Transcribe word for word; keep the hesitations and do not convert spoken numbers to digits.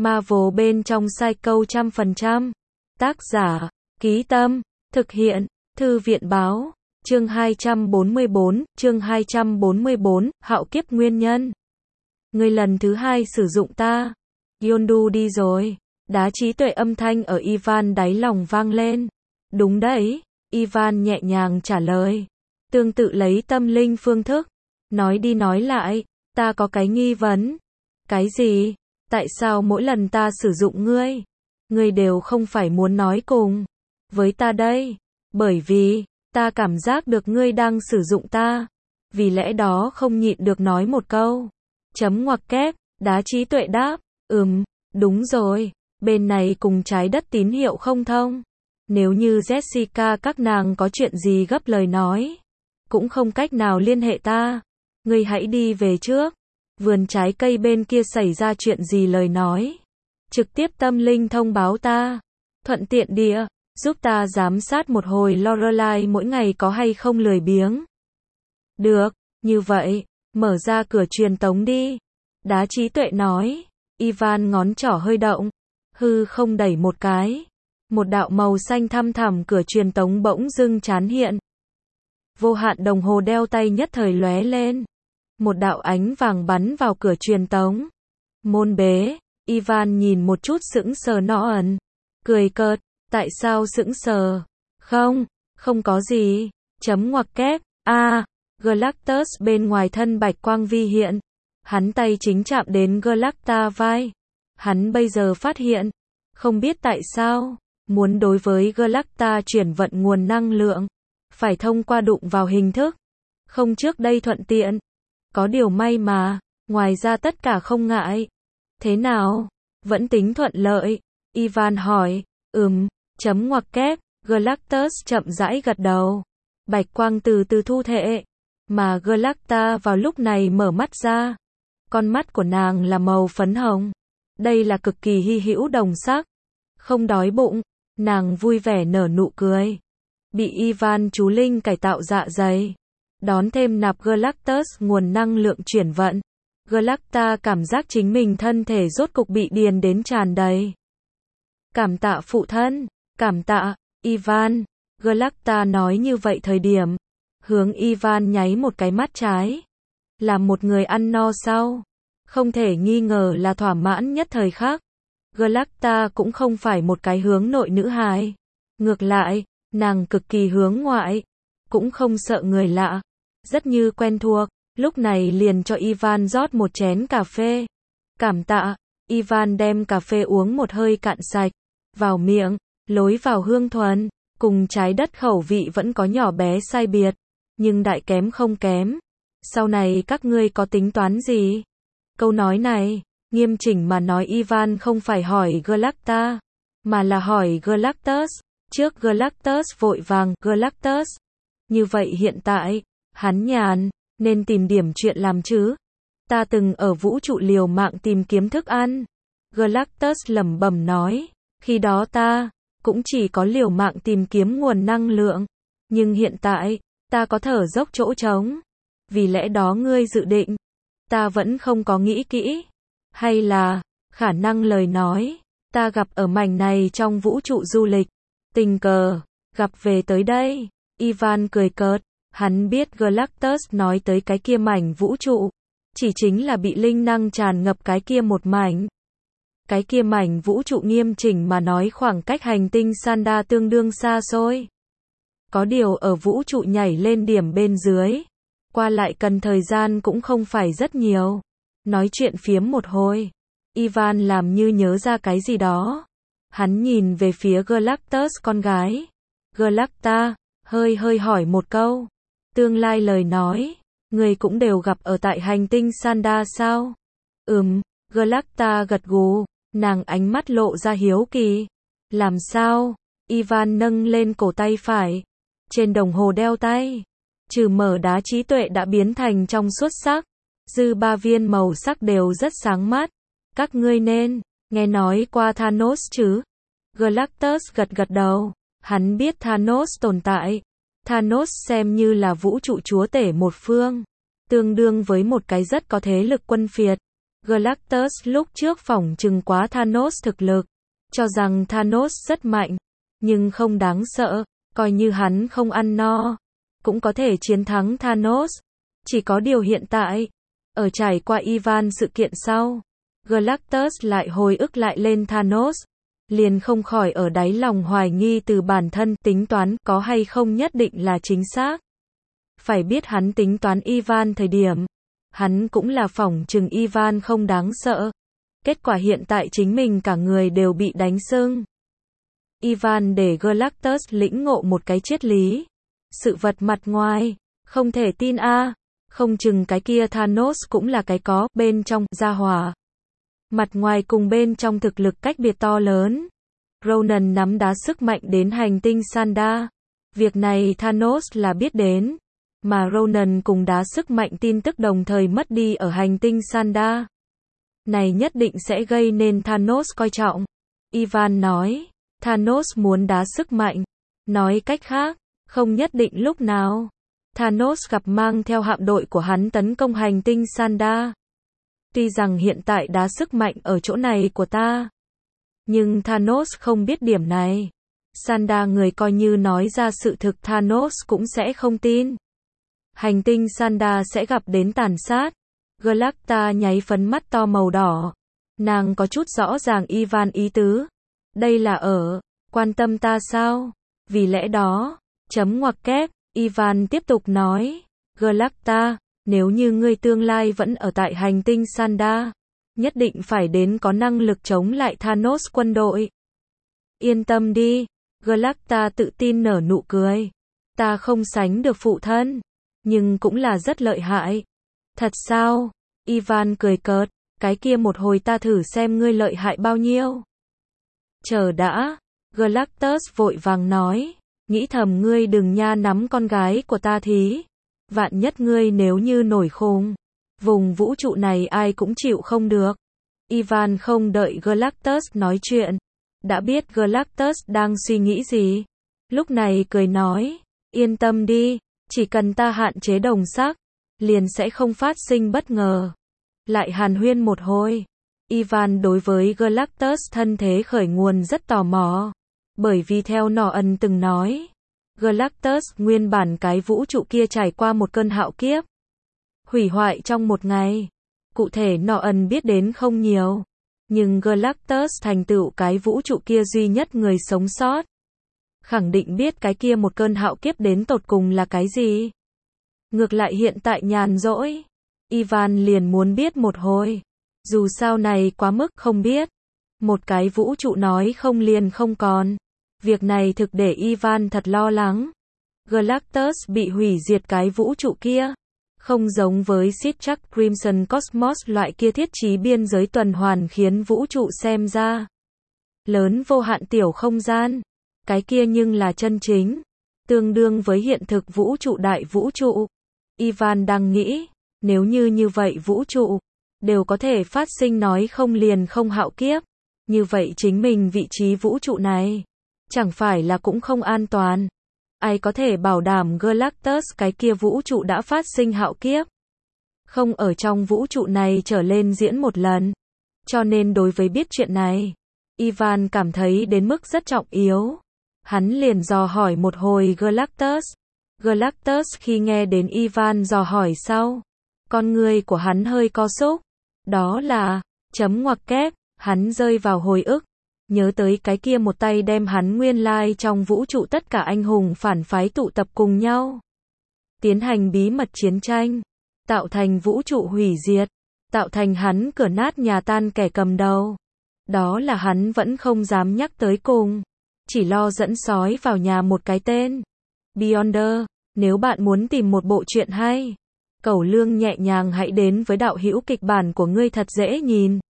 Marvel bên trong Psycho trăm phần trăm. Tác giả, Ký Tâm, thực hiện, Thư viện báo, chương hai trăm bốn mươi bốn, chương hai trăm bốn mươi bốn, hạo kiếp nguyên nhân. Người lần thứ hai sử dụng ta. Yondu đi rồi. Đá trí tuệ âm thanh ở Ivan đáy lòng vang lên. Đúng đấy, Ivan nhẹ nhàng trả lời. Tương tự lấy tâm linh phương thức. Nói đi nói lại, ta có cái nghi vấn. Cái gì? Tại sao mỗi lần ta sử dụng ngươi, ngươi đều không phải muốn nói cùng với ta đây? Bởi vì, ta cảm giác được ngươi đang sử dụng ta. Vì lẽ đó không nhịn được nói một câu. Chấm ngoặc kép, đá trí tuệ đáp. Ừm, đúng rồi, bên này cùng trái đất tín hiệu không thông. Nếu như Jessica các nàng có chuyện gì gấp lời nói, cũng không cách nào liên hệ ta. Ngươi hãy đi về trước. Vườn trái cây bên kia xảy ra chuyện gì lời nói, trực tiếp tâm linh thông báo ta. Thuận tiện địa, giúp ta giám sát một hồi Lorelai mỗi ngày có hay không lười biếng. Được, như vậy, mở ra cửa truyền tống đi. Đá trí tuệ nói. Ivan ngón trỏ hơi động, hư không đẩy một cái. Một đạo màu xanh thăm thẳm cửa truyền tống bỗng dưng trán hiện. Vô hạn đồng hồ đeo tay nhất thời lóe lên. Một đạo ánh vàng bắn vào cửa truyền tống. Môn bế. Ivan nhìn một chút sững sờ nọ ẩn. Cười cợt. Tại sao sững sờ? Không, không có gì. Chấm ngoặc kép. A. À, Galactus bên ngoài thân bạch quang vi hiện. Hắn tay chính chạm đến Galacta vai. Hắn bây giờ phát hiện. Không biết tại sao. Muốn đối với Galacta chuyển vận nguồn năng lượng. Phải thông qua đụng vào hình thức. Không trước đây thuận tiện. Có điều may mà, ngoài ra tất cả không ngại. Thế nào? Vẫn tính thuận lợi. Ivan hỏi. Ừm, chấm ngoặc kép. Galactus chậm rãi gật đầu. Bạch quang từ từ thu thể. Mà Galacta vào lúc này mở mắt ra. Con mắt của nàng là màu phấn hồng. Đây là cực kỳ hy hữu đồng sắc. Không đói bụng. Nàng vui vẻ nở nụ cười. Bị Ivan chú linh cải tạo dạ dày. Đón thêm nạp Galactus nguồn năng lượng chuyển vận. Galacta cảm giác chính mình thân thể rốt cục bị điền đến tràn đầy. Cảm tạ phụ thân, cảm tạ, Ivan. Galacta nói như vậy thời điểm. Hướng Ivan nháy một cái mắt trái. Là một người ăn no sau. Không thể nghi ngờ là thỏa mãn nhất thời khắc. Galacta cũng không phải một cái hướng nội nữ hài. Ngược lại, nàng cực kỳ hướng ngoại. Cũng không sợ người lạ. Rất như quen thuộc, lúc này liền cho Ivan rót một chén cà phê. Cảm tạ, Ivan đem cà phê uống một hơi cạn sạch. Vào miệng, lối vào hương thuần, cùng trái đất khẩu vị vẫn có nhỏ bé sai biệt. Nhưng đại kém không kém. Sau này các ngươi có tính toán gì? Câu nói này, nghiêm chỉnh mà nói Ivan không phải hỏi Galacta, mà là hỏi Galactus. Trước Galactus vội vàng, Galactus. Như vậy hiện tại, hắn nhàn, nên tìm điểm chuyện làm chứ. Ta từng ở vũ trụ liều mạng tìm kiếm thức ăn. Galactus lẩm bẩm nói. Khi đó ta, cũng chỉ có liều mạng tìm kiếm nguồn năng lượng. Nhưng hiện tại, ta có thở dốc chỗ trống. Vì lẽ đó ngươi dự định. Ta vẫn không có nghĩ kỹ. Hay là, khả năng lời nói. Ta gặp ở mảnh này trong vũ trụ du lịch. Tình cờ, gặp về tới đây. Ivan cười cợt. Hắn biết Galactus nói tới cái kia mảnh vũ trụ. Chỉ chính là bị linh năng tràn ngập cái kia một mảnh. Cái kia mảnh vũ trụ nghiêm chỉnh mà nói khoảng cách hành tinh Sanda tương đương xa xôi. Có điều ở vũ trụ nhảy lên điểm bên dưới. Qua lại cần thời gian cũng không phải rất nhiều. Nói chuyện phiếm một hồi. Ivan làm như nhớ ra cái gì đó. Hắn nhìn về phía Galactus con gái. Galacta, hơi hơi hỏi một câu. Tương lai lời nói, người cũng đều gặp ở tại hành tinh Sanda sao? Ừm, Galacta gật gù, nàng ánh mắt lộ ra hiếu kỳ. Làm sao? Ivan nâng lên cổ tay phải. Trên đồng hồ đeo tay, trừ mở đá trí tuệ đã biến thành trong suốt sắc. Dư ba viên màu sắc đều rất sáng mắt. Các ngươi nên, nghe nói qua Thanos chứ? Galactus gật gật đầu. Hắn biết Thanos tồn tại. Thanos xem như là vũ trụ chúa tể một phương. Tương đương với một cái rất có thế lực quân phiệt. Galactus lúc trước phỏng chừng quá Thanos thực lực, cho rằng Thanos rất mạnh, nhưng không đáng sợ, coi như hắn không ăn no, cũng có thể chiến thắng Thanos. Chỉ có điều hiện tại, ở trải qua Ivan sự kiện sau, Galactus lại hồi ức lại lên Thanos, liền không khỏi ở đáy lòng hoài nghi từ bản thân tính toán có hay không nhất định là chính xác. Phải biết hắn tính toán Ivan thời điểm, hắn cũng là phỏng chừng Ivan không đáng sợ. Kết quả hiện tại chính mình cả người đều bị đánh sưng. Ivan để Galactus lĩnh ngộ một cái triết lý. Sự vật mặt ngoài, không thể tin a, không chừng cái kia Thanos cũng là cái có bên trong gia hỏa. Mặt ngoài cùng bên trong thực lực cách biệt to lớn. Ronan nắm đá sức mạnh đến hành tinh Sanda. Việc này Thanos là biết đến, mà Ronan cùng đá sức mạnh tin tức đồng thời mất đi ở hành tinh Sanda. Này nhất định sẽ gây nên Thanos coi trọng. Ivan nói, Thanos muốn đá sức mạnh. Nói cách khác, không nhất định lúc nào Thanos gặp mang theo hạm đội của hắn tấn công hành tinh Sanda. Tuy rằng hiện tại đá sức mạnh ở chỗ này của ta, nhưng Thanos không biết điểm này. Sanda người coi như nói ra sự thực Thanos cũng sẽ không tin. Hành tinh Sanda sẽ gặp đến tàn sát. Galacta nháy phấn mắt to màu đỏ. Nàng có chút rõ ràng Ivan ý tứ. Đây là ở, quan tâm ta sao? Vì lẽ đó, chấm ngoặc kép, Ivan tiếp tục nói. Galacta, nếu như ngươi tương lai vẫn ở tại hành tinh Sanda, nhất định phải đến có năng lực chống lại Thanos quân đội. Yên tâm đi, Galacta tự tin nở nụ cười. Ta không sánh được phụ thân, nhưng cũng là rất lợi hại. Thật sao? Ivan cười cợt, cái kia một hồi ta thử xem ngươi lợi hại bao nhiêu. Chờ đã, Galactus vội vàng nói, nghĩ thầm ngươi đừng nha nắm con gái của ta thí. Vạn nhất ngươi nếu như nổi khùng, vùng vũ trụ này ai cũng chịu không được. Ivan không đợi Galactus nói chuyện, đã biết Galactus đang suy nghĩ gì. Lúc này cười nói, yên tâm đi, chỉ cần ta hạn chế đồng sắc, liền sẽ không phát sinh bất ngờ. Lại hàn huyên một hồi, Ivan đối với Galactus thân thế khởi nguồn rất tò mò, bởi vì theo Norton từng nói, Galactus nguyên bản cái vũ trụ kia trải qua một cơn hạo kiếp, hủy hoại trong một ngày. Cụ thể Norton biết đến không nhiều, nhưng Galactus thành tựu cái vũ trụ kia duy nhất người sống sót, khẳng định biết cái kia một cơn hạo kiếp đến tột cùng là cái gì. Ngược lại hiện tại nhàn rỗi, Ivan liền muốn biết một hồi. Dù sao này quá mức không biết. Một cái vũ trụ nói không liền không còn. Việc này thực để Ivan thật lo lắng. Galactus bị hủy diệt cái vũ trụ kia. Không giống với Sitrach Crimson Cosmos loại kia thiết trí biên giới tuần hoàn khiến vũ trụ xem ra lớn vô hạn tiểu không gian. Cái kia nhưng là chân chính, tương đương với hiện thực vũ trụ đại vũ trụ. Ivan đang nghĩ, nếu như như vậy vũ trụ đều có thể phát sinh nói không liền không hạo kiếp, như vậy chính mình vị trí vũ trụ này chẳng phải là cũng không an toàn. Ai có thể bảo đảm Galactus cái kia vũ trụ đã phát sinh hạo kiếp, không ở trong vũ trụ này trở lên diễn một lần. Cho nên đối với biết chuyện này, Ivan cảm thấy đến mức rất trọng yếu. Hắn liền dò hỏi một hồi Galactus. Galactus khi nghe đến Ivan dò hỏi sau, con người của hắn hơi co xúc. Đó là, chấm ngoặc kép, hắn rơi vào hồi ức. Nhớ tới cái kia một tay đem hắn nguyên lai trong vũ trụ tất cả anh hùng phản phái tụ tập cùng nhau, tiến hành bí mật chiến tranh, tạo thành vũ trụ hủy diệt, tạo thành hắn cửa nát nhà tan kẻ cầm đầu. Đó là hắn vẫn không dám nhắc tới cùng, chỉ lo dẫn sói vào nhà một cái tên. Beyonder, nếu bạn muốn tìm một bộ truyện hay, cẩu lương nhẹ nhàng hãy đến với đạo hữu kịch bản của ngươi thật dễ nhìn.